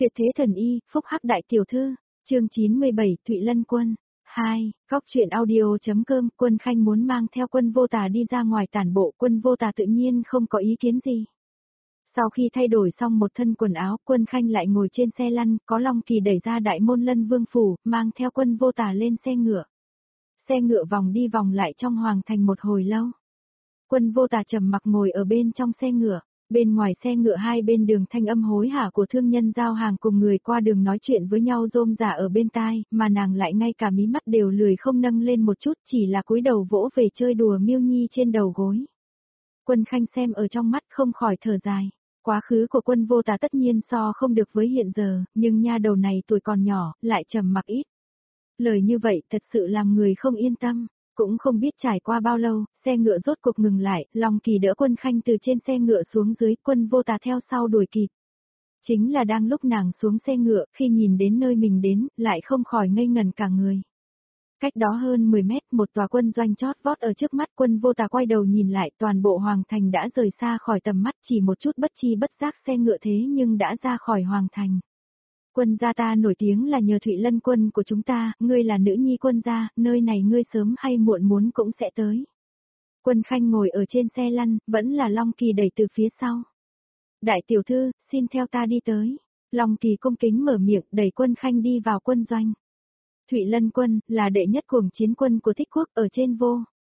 Tuyệt thế thần y, phúc hắc đại tiểu thư, chương 97, Thụy Lân Quân. 2. Góc truyện audio.com. Quân Khanh muốn mang theo Quân Vô Tà đi ra ngoài tản bộ, Quân Vô Tà tự nhiên không có ý kiến gì. Sau khi thay đổi xong một thân quần áo, Quân Khanh lại ngồi trên xe lăn, có Long Kỳ đẩy ra đại môn Lân Vương phủ, mang theo Quân Vô Tà lên xe ngựa. Xe ngựa vòng đi vòng lại trong hoàng thành một hồi lâu. Quân Vô Tà trầm mặc ngồi ở bên trong xe ngựa. Bên ngoài xe ngựa hai bên đường thanh âm hối hả của thương nhân giao hàng cùng người qua đường nói chuyện với nhau rôm rả ở bên tai, mà nàng lại ngay cả mí mắt đều lười không nâng lên một chút, chỉ là cúi đầu vỗ về chơi đùa miêu nhi trên đầu gối. Quân Khanh xem ở trong mắt không khỏi thở dài. Quá khứ của Quân Vô Tà tất nhiên so không được với hiện giờ, nhưng nha đầu này tuổi còn nhỏ, lại trầm mặc ít. Lời như vậy thật sự làm người không yên tâm. Cũng không biết trải qua bao lâu, xe ngựa rốt cuộc ngừng lại, Long Kỳ đỡ Quân Khanh từ trên xe ngựa xuống dưới, Quân Vô Tà theo sau đuổi kịp. Chính là đang lúc nàng xuống xe ngựa, khi nhìn đến nơi mình đến, lại không khỏi ngây ngẩn cả người. Cách đó hơn 10 mét, một tòa quân doanh chót vót ở trước mắt, Quân Vô Tà quay đầu nhìn lại, toàn bộ hoàng thành đã rời xa khỏi tầm mắt, chỉ một chút bất chi bất giác xe ngựa thế nhưng đã ra khỏi hoàng thành. Quân gia ta nổi tiếng là nhờ Thụy Lân Quân của chúng ta, ngươi là nữ nhi quân gia, nơi này ngươi sớm hay muộn muốn cũng sẽ tới. Quân Khanh ngồi ở trên xe lăn, vẫn là Long Kỳ đẩy từ phía sau. Đại tiểu thư, xin theo ta đi tới. Long Kỳ cung kính mở miệng đẩy Quân Khanh đi vào quân doanh. Thụy Lân Quân là đệ nhất cuồng chiến quân của Thích Quốc ở trên vô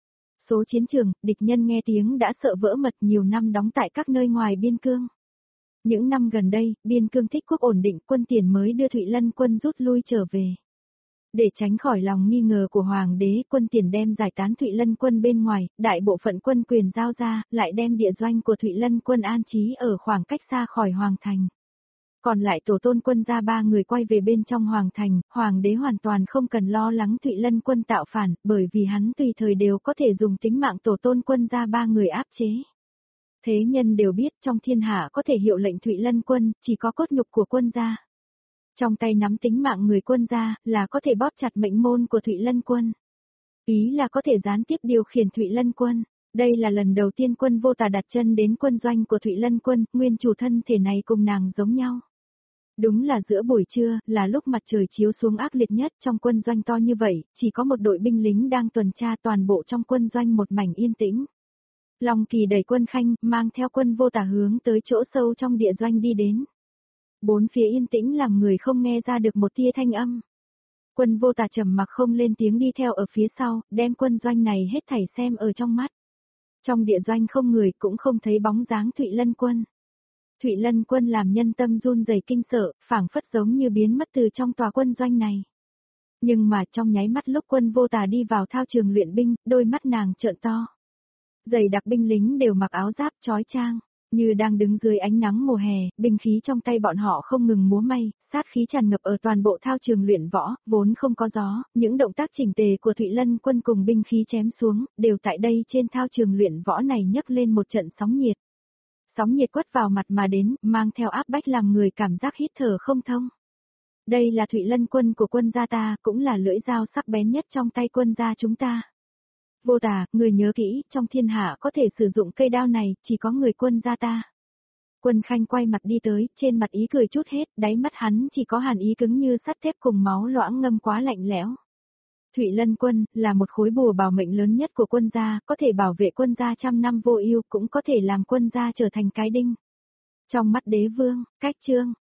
số chiến trường, địch nhân nghe tiếng đã sợ vỡ mật, nhiều năm đóng tại các nơi ngoài biên cương. Những năm gần đây, biên cương Thích Quốc ổn định, Quân Tiền mới đưa Thụy Lân Quân rút lui trở về. Để tránh khỏi lòng nghi ngờ của Hoàng đế, Quân Tiền đem giải tán Thụy Lân Quân bên ngoài, đại bộ phận quân quyền giao ra, lại đem địa doanh của Thụy Lân Quân an trí ở khoảng cách xa khỏi Hoàng thành. Còn lại tổ tôn quân gia 3 người quay về bên trong Hoàng thành, Hoàng đế hoàn toàn không cần lo lắng Thụy Lân Quân tạo phản, bởi vì hắn tùy thời đều có thể dùng tính mạng tổ tôn quân gia 3 người áp chế. Thế nhân đều biết trong thiên hạ có thể hiệu lệnh Thụy Lân Quân, chỉ có cốt nhục của quân gia. Trong tay nắm tính mạng người quân gia, là có thể bóp chặt mệnh môn của Thụy Lân Quân. Ý là có thể gián tiếp điều khiển Thụy Lân Quân. Đây là lần đầu tiên Quân Vô Tà đặt chân đến quân doanh của Thụy Lân Quân, nguyên chủ thân thể này cùng nàng giống nhau. Đúng là giữa buổi trưa, là lúc mặt trời chiếu xuống ác liệt nhất trong quân doanh to như vậy, chỉ có một đội binh lính đang tuần tra, toàn bộ trong quân doanh một mảnh yên tĩnh. Long Kỳ đẩy Quân Khanh, mang theo Quân Vô Tà hướng tới chỗ sâu trong địa doanh đi đến. Bốn phía yên tĩnh làm người không nghe ra được một tia thanh âm. Quân Vô Tà trầm mặc không lên tiếng đi theo ở phía sau, đem quân doanh này hết thảy xem ở trong mắt. Trong địa doanh không người, cũng không thấy bóng dáng Thụy Lân Quân. Thụy Lân Quân làm nhân tâm run rẩy kinh sợ, phảng phất giống như biến mất từ trong tòa quân doanh này. Nhưng mà trong nháy mắt lúc Quân Vô Tà đi vào thao trường luyện binh, đôi mắt nàng trợn to. Dày đặc binh lính đều mặc áo giáp chói chang, như đang đứng dưới ánh nắng mùa hè, binh khí trong tay bọn họ không ngừng múa may, sát khí tràn ngập ở toàn bộ thao trường luyện võ, vốn không có gió, những động tác chỉnh tề của Thụy Lân Quân cùng binh khí chém xuống, đều tại đây trên thao trường luyện võ này nhấc lên một trận sóng nhiệt. Sóng nhiệt quất vào mặt mà đến, mang theo áp bách làm người cảm giác hít thở không thông. Đây là Thụy Lân Quân của quân gia ta, cũng là lưỡi dao sắc bén nhất trong tay quân gia chúng ta. Vô Tà, người nhớ kỹ, trong thiên hạ có thể sử dụng cây đao này, chỉ có người quân gia ta. Quân Khanh quay mặt đi tới, trên mặt ý cười chút hết, đáy mắt hắn chỉ có hàn ý cứng như sắt thép cùng máu loãng ngâm quá lạnh lẽo. Thụy Lân Quân là một khối bùa bảo mệnh lớn nhất của quân gia, có thể bảo vệ quân gia trăm năm vô ưu, cũng có thể làm quân gia trở thành cái đinh trong mắt đế vương. Cách chương